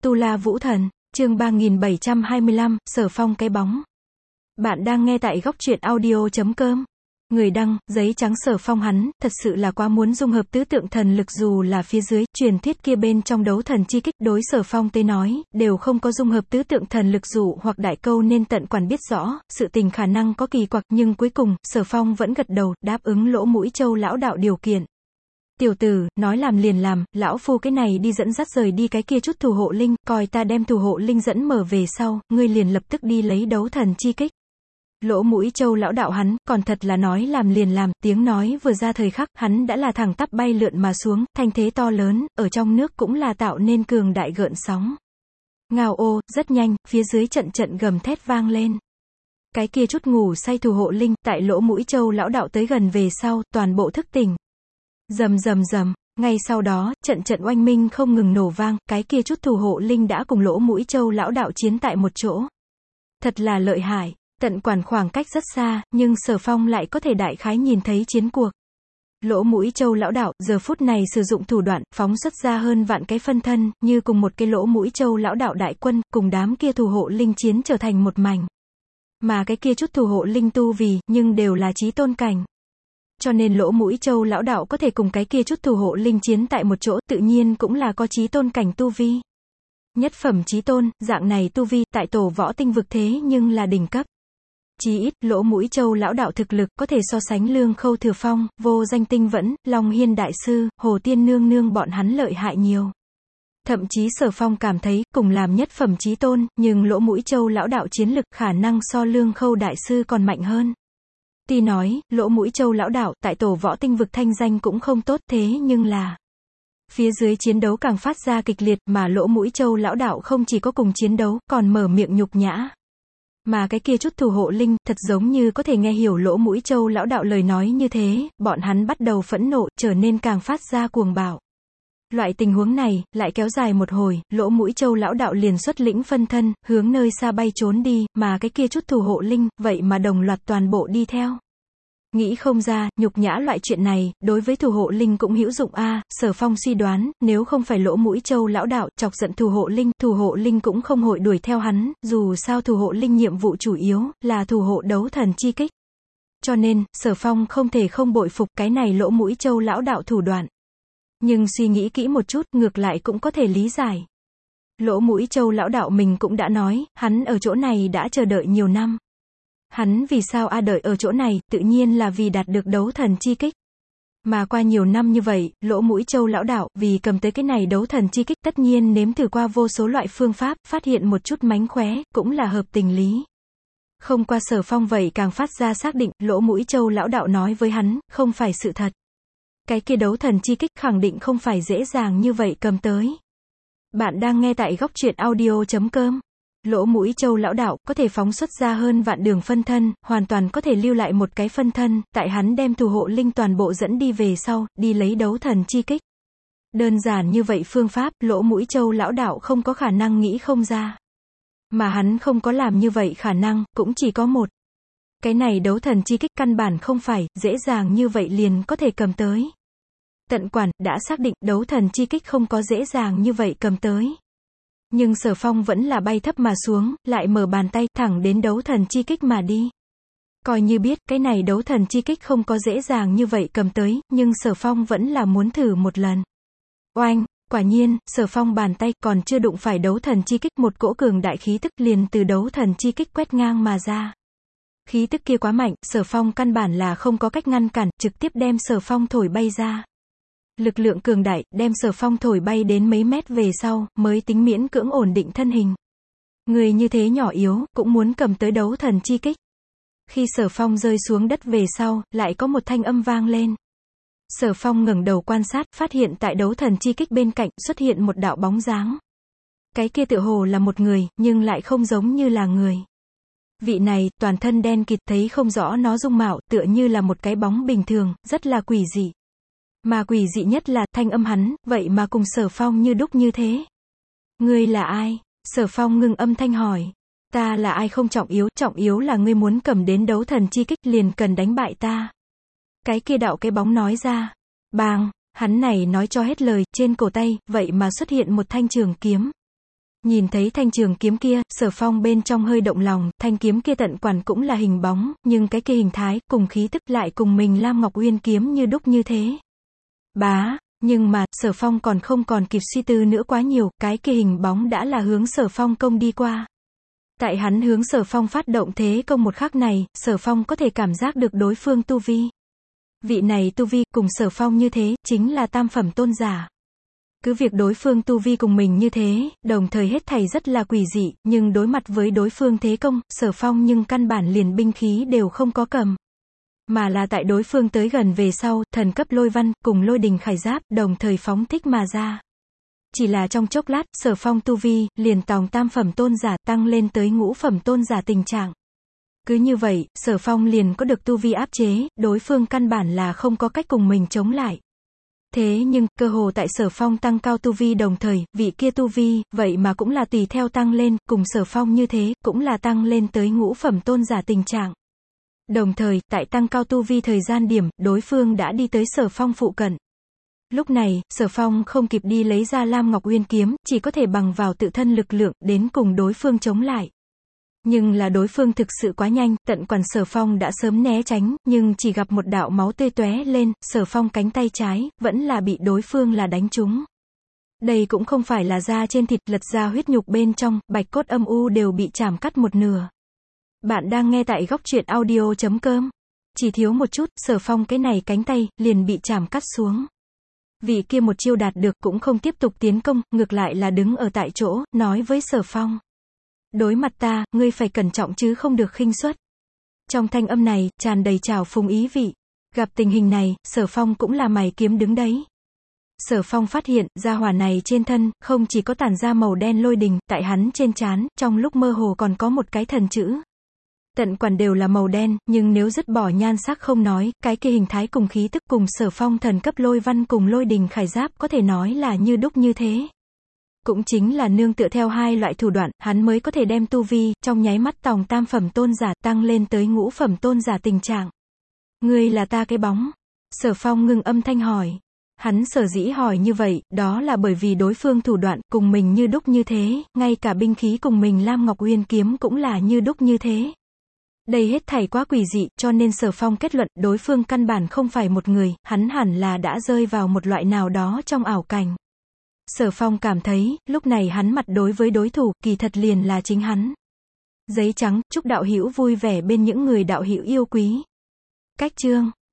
Tu La Vũ Thần, chương 3725, Sở Phong cái bóng. Bạn đang nghe tại góc truyện audio.com. Người đăng, giấy trắng Sở Phong hắn, thật sự là quá muốn dung hợp tứ tượng thần lực dù là phía dưới, truyền thuyết kia bên trong đấu thần chi kích đối Sở Phong tới nói, đều không có dung hợp tứ tượng thần lực dụ hoặc đại câu nên tận quản biết rõ, sự tình khả năng có kỳ quặc nhưng cuối cùng, Sở Phong vẫn gật đầu, đáp ứng Lỗ Mũi Châu lão đạo điều kiện. Tiểu tử, nói làm liền làm, lão phu cái này đi dẫn dắt rời đi cái kia chút thủ hộ linh, coi ta đem thủ hộ linh dẫn mở về sau, ngươi liền lập tức đi lấy đấu thần chi kích. Lỗ Mũi Châu lão đạo hắn, còn thật là nói làm liền làm, tiếng nói vừa ra thời khắc, hắn đã là thẳng tắp bay lượn mà xuống, thanh thế to lớn, ở trong nước cũng là tạo nên cường đại gợn sóng. Ngao ô, rất nhanh, phía dưới trận trận gầm thét vang lên. Cái kia chút ngủ say thủ hộ linh, tại Lỗ Mũi Châu lão đạo tới gần về sau, toàn bộ thức tỉnh. Rầm rầm rầm, ngay sau đó, trận trận oanh minh không ngừng nổ vang, cái kia chút thủ hộ linh đã cùng Lỗ Mũi Châu lão đạo chiến tại một chỗ. Thật là lợi hại, tận quản khoảng cách rất xa, nhưng Sở Phong lại có thể đại khái nhìn thấy chiến cuộc. Lỗ Mũi Châu lão đạo, giờ phút này sử dụng thủ đoạn, phóng xuất ra hơn vạn cái phân thân, như cùng một cái Lỗ Mũi Châu lão đạo đại quân, cùng đám kia thủ hộ linh chiến trở thành một mảnh. Mà cái kia chút thủ hộ linh tu vì, nhưng đều là chí tôn cảnh. Cho nên Lỗ Mũi Châu lão đạo có thể cùng cái kia chút thủ hộ linh chiến tại một chỗ, tự nhiên cũng là có chí tôn cảnh tu vi. Nhất phẩm chí tôn, dạng này tu vi, tại tổ võ tinh vực thế nhưng là đỉnh cấp. Chí ít, Lỗ Mũi Châu lão đạo thực lực, có thể so sánh Lương Khâu Thừa Phong, Vô Danh Tinh Vẫn, Long Hiên Đại Sư, Hồ Tiên Nương Nương bọn hắn lợi hại nhiều. Thậm chí Sở Phong cảm thấy, cùng làm nhất phẩm chí tôn, nhưng Lỗ Mũi Châu lão đạo chiến lực khả năng so Lương Khâu Đại Sư còn mạnh hơn. Tuy nói, Lỗ Mũi Châu lão đạo, tại tổ võ tinh vực thanh danh cũng không tốt thế nhưng là phía dưới chiến đấu càng phát ra kịch liệt mà Lỗ Mũi Châu lão đạo không chỉ có cùng chiến đấu, còn mở miệng nhục nhã. Mà cái kia chút thủ hộ linh, thật giống như có thể nghe hiểu Lỗ Mũi Châu lão đạo lời nói như thế, bọn hắn bắt đầu phẫn nộ, trở nên càng phát ra cuồng bạo. Loại tình huống này, lại kéo dài một hồi, Lỗ Mũi Châu lão đạo liền xuất lĩnh phân thân, hướng nơi xa bay trốn đi, mà cái kia chút thủ hộ linh, vậy mà đồng loạt toàn bộ đi theo. Nghĩ không ra, nhục nhã loại chuyện này, đối với thủ hộ linh cũng hữu dụng a. Sở Phong suy đoán, nếu không phải Lỗ Mũi Châu lão đạo, chọc giận thủ hộ linh cũng không hội đuổi theo hắn, dù sao thủ hộ linh nhiệm vụ chủ yếu, là thủ hộ đấu thần chi kích. Cho nên, Sở Phong không thể không bội phục cái này Lỗ Mũi Châu lão đạo thủ đoạn. Nhưng suy nghĩ kỹ một chút, ngược lại cũng có thể lý giải. Lỗ Mũi Châu lão đạo mình cũng đã nói, hắn ở chỗ này đã chờ đợi nhiều năm. Hắn vì sao đợi ở chỗ này, tự nhiên là vì đạt được đấu thần chi kích. Mà qua nhiều năm như vậy, Lỗ Mũi Châu lão đạo, vì cầm tới cái này đấu thần chi kích, tất nhiên nếm thử qua vô số loại phương pháp, phát hiện một chút mánh khóe, cũng là hợp tình lý. Không qua Sở Phong vậy càng phát ra xác định, Lỗ Mũi Châu lão đạo nói với hắn, không phải sự thật. Cái kia đấu thần chi kích khẳng định không phải dễ dàng như vậy cầm tới. Bạn đang nghe tại góc truyện audio.com. Lỗ Mũi Châu lão đạo, có thể phóng xuất ra hơn vạn đường phân thân, hoàn toàn có thể lưu lại một cái phân thân, tại hắn đem thủ hộ linh toàn bộ dẫn đi về sau, đi lấy đấu thần chi kích. Đơn giản như vậy phương pháp, Lỗ Mũi Châu lão đạo không có khả năng nghĩ không ra. Mà hắn không có làm như vậy khả năng, cũng chỉ có một. Cái này đấu thần chi kích căn bản không phải, dễ dàng như vậy liền có thể cầm tới. Tận quản, đã xác định, đấu thần chi kích không có dễ dàng như vậy cầm tới. Nhưng Sở Phong vẫn là bay thấp mà xuống, lại mở bàn tay, thẳng đến đấu thần chi kích mà đi. Coi như biết, cái này đấu thần chi kích không có dễ dàng như vậy cầm tới, nhưng Sở Phong vẫn là muốn thử một lần. Oanh, quả nhiên, Sở Phong bàn tay còn chưa đụng phải đấu thần chi kích, một cỗ cường đại khí tức liền từ đấu thần chi kích quét ngang mà ra. Khí tức kia quá mạnh, Sở Phong căn bản là không có cách ngăn cản, trực tiếp đem Sở Phong thổi bay ra. Lực lượng cường đại, đem Sở Phong thổi bay đến mấy mét về sau, mới tính miễn cưỡng ổn định thân hình. Người như thế nhỏ yếu, cũng muốn cầm tới đấu thần chi kích. Khi Sở Phong rơi xuống đất về sau, lại có một thanh âm vang lên. Sở Phong ngẩng đầu quan sát, phát hiện tại đấu thần chi kích bên cạnh, xuất hiện một đạo bóng dáng. Cái kia tựa hồ là một người, nhưng lại không giống như là người. Vị này, toàn thân đen kịt, thấy không rõ nó dung mạo, tựa như là một cái bóng bình thường, rất là quỷ dị. Mà quỷ dị nhất là, thanh âm hắn, vậy mà cùng Sở Phong như đúc như thế. Ngươi là ai? Sở Phong ngưng âm thanh hỏi. Ta là ai không trọng yếu là ngươi muốn cầm đến đấu thần chi kích liền cần đánh bại ta. Cái kia đạo cái bóng nói ra. Bang, hắn này nói cho hết lời, trên cổ tay, vậy mà xuất hiện một thanh trường kiếm. Nhìn thấy thanh trường kiếm kia, Sở Phong bên trong hơi động lòng, thanh kiếm kia tận quản cũng là hình bóng, nhưng cái kia hình thái, cùng khí tức lại cùng mình Lam Ngọc Uyên kiếm như đúc như thế. Bá, nhưng mà, Sở Phong còn không còn kịp suy tư nữa quá nhiều, cái kia hình bóng đã là hướng Sở Phong công đi qua. Tại hắn hướng Sở Phong phát động thế công một khắc này, Sở Phong có thể cảm giác được đối phương tu vi. Vị này tu vi, cùng Sở Phong như thế, chính là tam phẩm tôn giả. Cứ việc đối phương tu vi cùng mình như thế, đồng thời hết thảy rất là quỷ dị, nhưng đối mặt với đối phương thế công, Sở Phong nhưng căn bản liền binh khí đều không có cầm. Mà là tại đối phương tới gần về sau, thần cấp lôi văn, cùng lôi đình khải giáp, đồng thời phóng thích mà ra. Chỉ là trong chốc lát, Sở Phong tu vi, liền tòng tam phẩm tôn giả, tăng lên tới ngũ phẩm tôn giả tình trạng. Cứ như vậy, Sở Phong liền có được tu vi áp chế, đối phương căn bản là không có cách cùng mình chống lại. Thế nhưng, cơ hồ tại Sở Phong tăng cao tu vi đồng thời, vị kia tu vi, vậy mà cũng là tùy theo tăng lên, cùng Sở Phong như thế, cũng là tăng lên tới ngũ phẩm tôn giả tình trạng. Đồng thời, tại tăng cao tu vi thời gian điểm, đối phương đã đi tới Sở Phong phụ cận. Lúc này, Sở Phong không kịp đi lấy ra Lam Ngọc Uyên kiếm, chỉ có thể bằng vào tự thân lực lượng, đến cùng đối phương chống lại. Nhưng là đối phương thực sự quá nhanh, tận quản Sở Phong đã sớm né tránh, nhưng chỉ gặp một đạo máu tươi tóe lên, Sở Phong cánh tay trái, vẫn là bị đối phương là đánh trúng. Đây cũng không phải là da trên thịt, lật ra huyết nhục bên trong, bạch cốt âm u đều bị chảm cắt một nửa. Bạn đang nghe tại góc truyện audio.com. Chỉ thiếu một chút, Sở Phong cái này cánh tay, liền bị chảm cắt xuống. Vị kia một chiêu đạt được cũng không tiếp tục tiến công, ngược lại là đứng ở tại chỗ, nói với Sở Phong. Đối mặt ta, ngươi phải cẩn trọng chứ không được khinh suất. Trong thanh âm này, tràn đầy trào phúng ý vị. Gặp tình hình này, Sở Phong cũng là mày kiếm đứng đấy. Sở Phong phát hiện, gia hỏa này trên thân, không chỉ có tản ra màu đen lôi đình, tại hắn trên trán, trong lúc mơ hồ còn có một cái thần chữ. Tận quản đều là màu đen, nhưng nếu dứt bỏ nhan sắc không nói, cái kia hình thái cùng khí tức cùng Sở Phong thần cấp lôi văn cùng lôi đình khải giáp có thể nói là như đúc như thế. Cũng chính là nương tựa theo hai loại thủ đoạn, hắn mới có thể đem tu vi, trong nháy mắt tòng tam phẩm tôn giả tăng lên tới ngũ phẩm tôn giả tình trạng. Ngươi là ta cái bóng. Sở Phong ngưng âm thanh hỏi. Hắn sở dĩ hỏi như vậy, đó là bởi vì đối phương thủ đoạn, cùng mình như đúc như thế, ngay cả binh khí cùng mình Lam Ngọc Uyên kiếm cũng là như đúc như thế. Đây hết thảy quá quỷ dị, cho nên Sở Phong kết luận, đối phương căn bản không phải một người, hắn hẳn là đã rơi vào một loại nào đó trong ảo cảnh. Sở Phong cảm thấy, lúc này hắn mặt đối với đối thủ, kỳ thật liền là chính hắn. Giấy trắng, chúc đạo hữu vui vẻ bên những người đạo hữu yêu quý. Cách chương